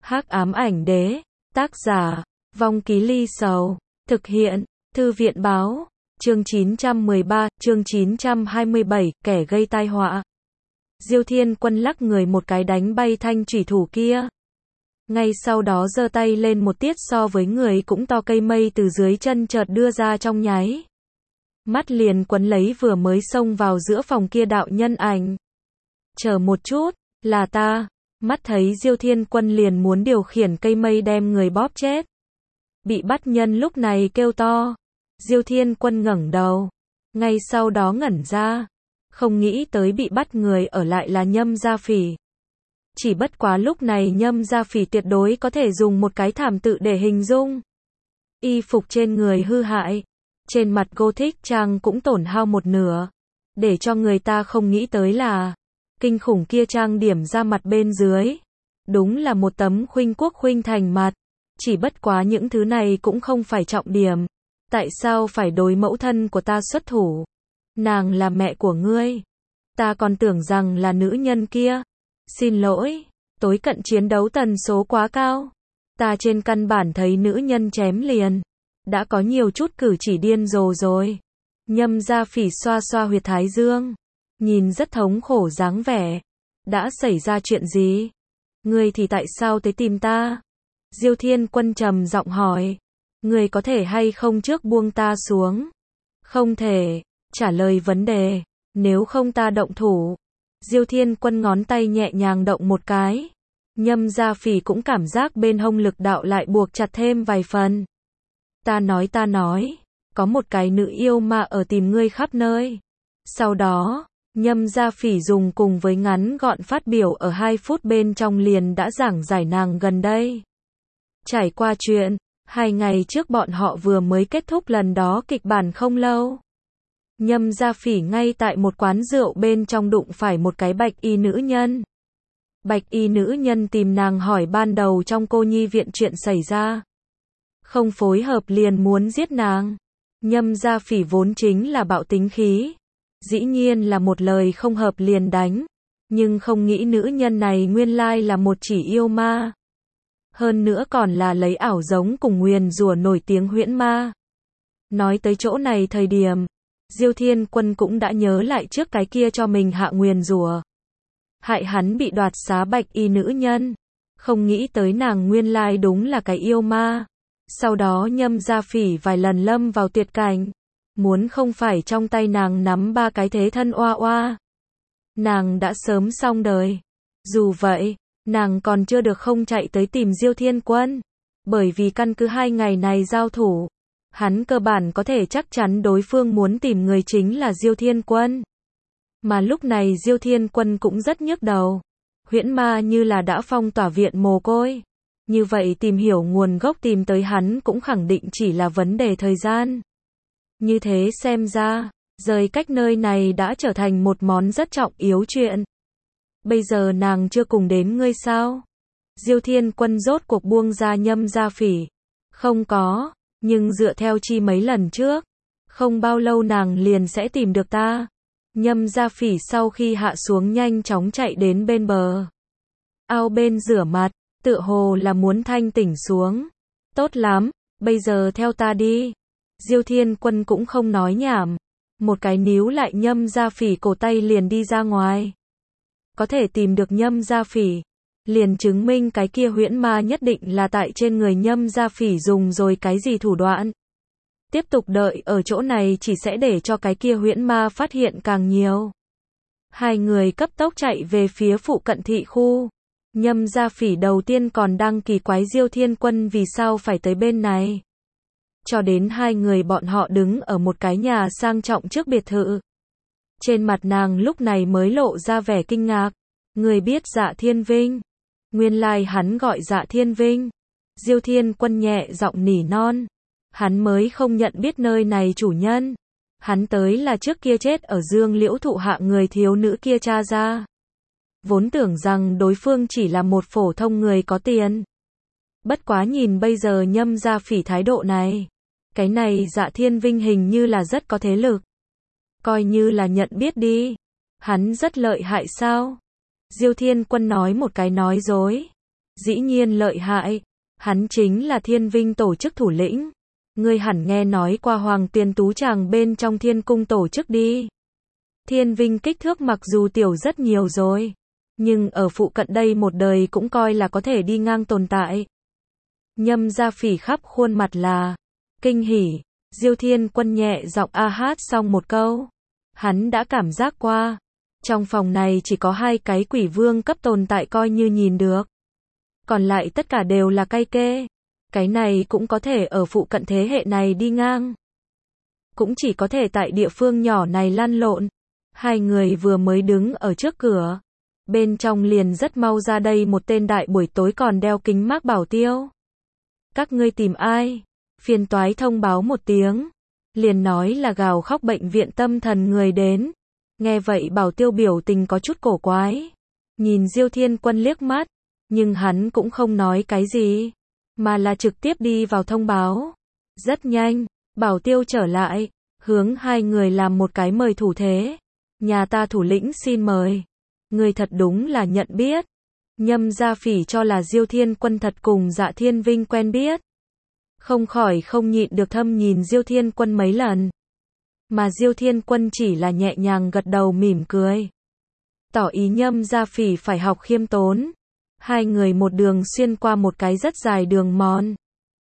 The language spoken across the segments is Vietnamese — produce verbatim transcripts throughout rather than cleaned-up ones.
Hắc ám ảnh đế, tác giả, Vong Ký Ly Sầu, thực hiện, Thư viện báo, chương chín trăm mười ba, chương chín trăm hai mươi bảy, kẻ gây tai họa. Diêu Thiên Quân lắc người một cái đánh bay thanh chủy thủ kia. Ngay sau đó giơ tay lên một tiết so với người cũng to cây mây từ dưới chân chợt đưa ra trong nháy. Mắt liền quấn lấy vừa mới xông vào giữa phòng kia đạo nhân ảnh. Chờ một chút, là ta. Mắt thấy Diêu Thiên Quân liền muốn điều khiển cây mây đem người bóp chết. Bị bắt nhân lúc này kêu to. Diêu Thiên Quân ngẩng đầu. Ngay sau đó ngẩn ra. Không nghĩ tới bị bắt người ở lại là Nhâm Gia Phỉ. Chỉ bất quá lúc này Nhâm Gia Phỉ tuyệt đối có thể dùng một cái thảm tự để hình dung. Y phục trên người hư hại. Trên mặt Gothic trang cũng tổn hao một nửa. Để cho người ta không nghĩ tới là kinh khủng kia trang điểm ra mặt bên dưới. Đúng là một tấm khuynh quốc khuynh thành mặt. Chỉ bất quá những thứ này cũng không phải trọng điểm. Tại sao phải đối mẫu thân của ta xuất thủ? Nàng là mẹ của ngươi. Ta còn tưởng rằng là nữ nhân kia. Xin lỗi, tối cận chiến đấu tần số quá cao. Ta trên căn bản thấy nữ nhân chém liền. Đã có nhiều chút cử chỉ điên rồ rồi. Nhâm Gia Phỉ xoa xoa huyệt thái dương. Nhìn rất thống khổ dáng vẻ. Đã xảy ra chuyện gì? Ngươi thì tại sao tới tìm ta? Diêu Thiên Quân trầm giọng hỏi. Ngươi có thể hay không trước buông ta xuống? Không thể. Trả lời vấn đề. Nếu không ta động thủ. Diêu Thiên Quân ngón tay nhẹ nhàng động một cái. Nhâm Gia Phỉ cũng cảm giác bên hông lực đạo lại buộc chặt thêm vài phần. Ta nói ta nói. Có một cái nữ yêu ma ở tìm ngươi khắp nơi. Sau đó, Nhâm Gia Phỉ dùng cùng với ngắn gọn phát biểu ở hai phút bên trong liền đã giảng giải nàng gần đây. Trải qua chuyện, hai ngày trước bọn họ vừa mới kết thúc lần đó kịch bản không lâu. Nhâm Gia Phỉ ngay tại một quán rượu bên trong đụng phải một cái bạch y nữ nhân. Bạch y nữ nhân tìm nàng hỏi ban đầu trong cô nhi viện chuyện xảy ra. Không phối hợp liền muốn giết nàng. Nhâm Gia Phỉ vốn chính là bạo tính khí. Dĩ nhiên là một lời không hợp liền đánh. Nhưng không nghĩ nữ nhân này nguyên lai là một chỉ yêu ma. Hơn nữa còn là lấy ảo giống cùng nguyền rủa nổi tiếng huyễn ma. Nói tới chỗ này thời điểm, Diêu Thiên Quân cũng đã nhớ lại trước cái kia cho mình hạ nguyền rủa. Hại hắn bị đoạt xá bạch y nữ nhân. Không nghĩ tới nàng nguyên lai đúng là cái yêu ma. Sau đó Nhâm Gia Phỉ vài lần lâm vào tuyệt cảnh. Muốn không phải trong tay nàng nắm ba cái thế thân oa oa. Nàng đã sớm xong đời. Dù vậy, nàng còn chưa được không chạy tới tìm Diêu Thiên Quân. Bởi vì căn cứ hai ngày này giao thủ. Hắn cơ bản có thể chắc chắn đối phương muốn tìm người chính là Diêu Thiên Quân. Mà lúc này Diêu Thiên Quân cũng rất nhức đầu. Huyễn ma như là đã phong tỏa viện mồ côi. Như vậy tìm hiểu nguồn gốc tìm tới hắn cũng khẳng định chỉ là vấn đề thời gian. Như thế xem ra, rời cách nơi này đã trở thành một món rất trọng yếu chuyện. Bây giờ nàng chưa cùng đến ngươi sao? Diêu Thiên Quân rốt cuộc buông ra Nhâm Gia Phỉ. Không có, nhưng dựa theo chi mấy lần trước, không bao lâu nàng liền sẽ tìm được ta. Nhâm Gia Phỉ sau khi hạ xuống nhanh chóng chạy đến bên bờ. Ao bên rửa mặt, tựa hồ là muốn thanh tỉnh xuống. Tốt lắm, bây giờ theo ta đi. Diêu Thiên Quân cũng không nói nhảm. Một cái níu lại Nhâm Gia Phỉ cổ tay liền đi ra ngoài. Có thể tìm được Nhâm Gia Phỉ. Liền chứng minh cái kia huyễn ma nhất định là tại trên người Nhâm Gia Phỉ dùng rồi cái gì thủ đoạn. Tiếp tục đợi ở chỗ này chỉ sẽ để cho cái kia huyễn ma phát hiện càng nhiều. Hai người cấp tốc chạy về phía phụ cận thị khu. Nhâm Gia Phỉ đầu tiên còn đang kỳ quái Diêu Thiên Quân vì sao phải tới bên này. Cho đến hai người bọn họ đứng ở một cái nhà sang trọng trước biệt thự. Trên mặt nàng lúc này mới lộ ra vẻ kinh ngạc. Người biết Dạ Thiên Vinh. Nguyên lai hắn gọi Dạ Thiên Vinh. Diêu Thiên Quân nhẹ giọng nỉ non. Hắn mới không nhận biết nơi này chủ nhân. Hắn tới là trước kia chết ở Dương Liễu thụ hạ người thiếu nữ kia cha ra. Vốn tưởng rằng đối phương chỉ là một phổ thông người có tiền. Bất quá nhìn bây giờ Nhâm Gia Phỉ thái độ này. Cái này Dạ Thiên Vinh hình như là rất có thế lực. Coi như là nhận biết đi. Hắn rất lợi hại sao? Diêu Thiên Quân nói một cái nói dối. Dĩ nhiên lợi hại. Hắn chính là Thiên Vinh tổ chức thủ lĩnh. Ngươi hẳn nghe nói qua Hoàng Tiền Tú Tràng bên trong Thiên Cung tổ chức đi. Thiên Vinh kích thước mặc dù tiểu rất nhiều rồi, nhưng ở phụ cận đây một đời cũng coi là có thể đi ngang tồn tại. Nhâm Gia Phỉ khắp khuôn mặt là kinh hỉ. Diêu Thiên Quân nhẹ giọng a hát xong một câu. Hắn đã cảm giác qua, trong phòng này chỉ có hai cái quỷ vương cấp tồn tại coi như nhìn được. Còn lại tất cả đều là cay kê. Cái này cũng có thể ở phụ cận thế hệ này đi ngang. Cũng chỉ có thể tại địa phương nhỏ này lăn lộn. Hai người vừa mới đứng ở trước cửa. Bên trong liền rất mau ra đây một tên đại buổi tối còn đeo kính mác bảo tiêu. Các ngươi tìm ai? Phiền toái thông báo một tiếng. Liền nói là gào khóc bệnh viện tâm thần người đến. Nghe vậy bảo tiêu biểu tình có chút cổ quái. Nhìn Diêu Thiên Quân liếc mắt. Nhưng hắn cũng không nói cái gì. Mà là trực tiếp đi vào thông báo. Rất nhanh, bảo tiêu trở lại. Hướng hai người làm một cái mời thủ thế. Nhà ta thủ lĩnh xin mời. Người thật đúng là nhận biết. Nhâm Gia Phỉ cho là Diêu Thiên Quân thật cùng Dạ Thiên Vinh quen biết. Không khỏi không nhịn được thâm nhìn Diêu Thiên Quân mấy lần. Mà Diêu Thiên Quân chỉ là nhẹ nhàng gật đầu mỉm cười. Tỏ ý Nhâm Gia Phỉ phải học khiêm tốn. Hai người một đường xuyên qua một cái rất dài đường mòn.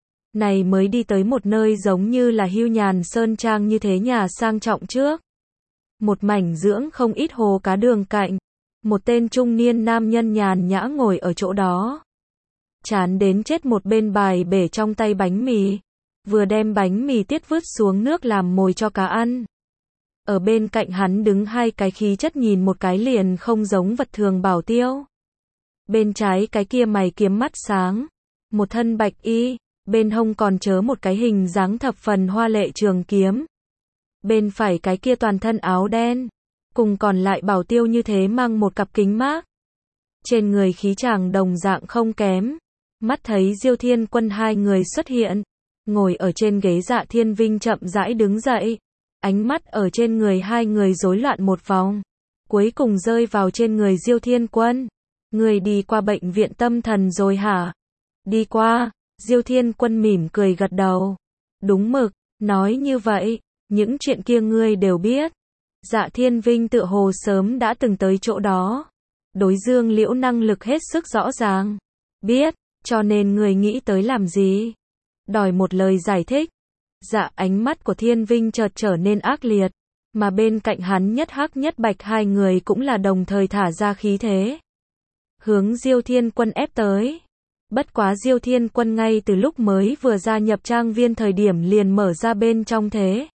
Này mới đi tới một nơi giống như là hưu nhàn sơn trang như thế nhà sang trọng trước. Một mảnh dưỡng không ít hồ cá đường cạnh. Một tên trung niên nam nhân nhàn nhã ngồi ở chỗ đó. Chán đến chết một bên bài bể trong tay bánh mì. Vừa đem bánh mì tiết vứt xuống nước làm mồi cho cá ăn. Ở bên cạnh hắn đứng hai cái khí chất nhìn một cái liền không giống vật thường bảo tiêu. Bên trái cái kia mày kiếm mắt sáng. Một thân bạch y. Bên hông còn chớ một cái hình dáng thập phần hoa lệ trường kiếm. Bên phải cái kia toàn thân áo đen. Cùng còn lại bảo tiêu như thế mang một cặp kính mác. Trên người khí chàng đồng dạng không kém. Mắt thấy Diêu Thiên Quân hai người xuất hiện. Ngồi ở trên ghế Dạ Thiên Vinh chậm rãi đứng dậy. Ánh mắt ở trên người hai người rối loạn một vòng. Cuối cùng rơi vào trên người Diêu Thiên Quân. Người đi qua bệnh viện tâm thần rồi hả? Đi qua. Diêu Thiên Quân mỉm cười gật đầu. Đúng mực, nói như vậy, những chuyện kia ngươi đều biết. Dạ Thiên Vinh tự hồ sớm đã từng tới chỗ đó. Đối Dương Liễu năng lực hết sức rõ ràng. Biết, cho nên người nghĩ tới làm gì? Đòi một lời giải thích. Dạ ánh mắt của Thiên Vinh chợt trở nên ác liệt. Mà bên cạnh hắn nhất hắc nhất bạch hai người cũng là đồng thời thả ra khí thế. Hướng Diêu Thiên Quân ép tới. Bất quá Diêu Thiên Quân ngay từ lúc mới vừa gia nhập trang viên thời điểm liền mở ra bên trong thế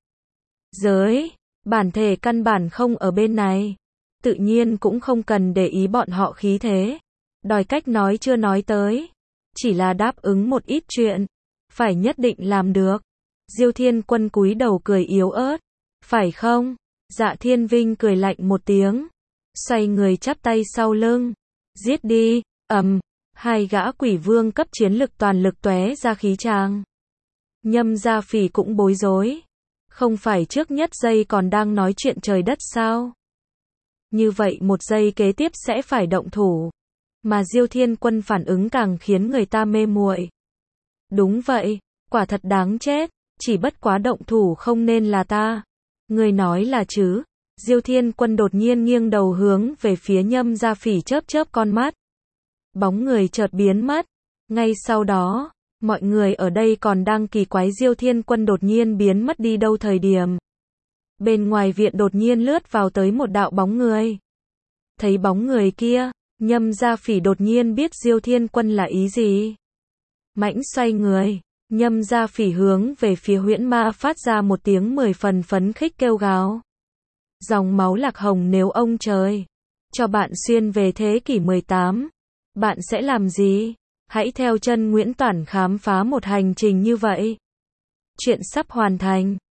giới. Bản thể căn bản không ở bên này. Tự nhiên cũng không cần để ý bọn họ khí thế. Đòi cách nói chưa nói tới. Chỉ là đáp ứng một ít chuyện. Phải nhất định làm được. Diêu Thiên Quân cúi đầu cười yếu ớt. Phải không? Dạ Thiên Vinh cười lạnh một tiếng. Xoay người chắp tay sau lưng. Giết đi. Ầm. Hai gã quỷ vương cấp chiến lực toàn lực tóe ra khí tràng. Nhâm Gia Phỉ cũng bối rối. Không phải trước nhất giây còn đang nói chuyện trời đất sao? Như vậy một giây kế tiếp sẽ phải động thủ. Mà Diêu Thiên Quân phản ứng càng khiến người ta mê muội. Đúng vậy, quả thật đáng chết, chỉ bất quá động thủ không nên là ta. Người nói là chứ? Diêu Thiên Quân đột nhiên nghiêng đầu hướng về phía Nhâm Gia Phỉ chớp chớp con mắt. Bóng người chợt biến mất. Ngay sau đó, mọi người ở đây còn đang kỳ quái Diêu Thiên Quân đột nhiên biến mất đi đâu thời điểm. Bên ngoài viện đột nhiên lướt vào tới một đạo bóng người. Thấy bóng người kia, Nhâm Gia Phỉ đột nhiên biết Diêu Thiên Quân là ý gì. Mãnh xoay người, Nhâm Gia Phỉ hướng về phía huyễn ma phát ra một tiếng mười phần phấn khích kêu gào. Dòng máu lạc hồng nếu ông trời cho bạn xuyên về thế kỷ mười tám, bạn sẽ làm gì? Hãy theo chân Nguyễn Toản khám phá một hành trình như vậy. Chuyện sắp hoàn thành.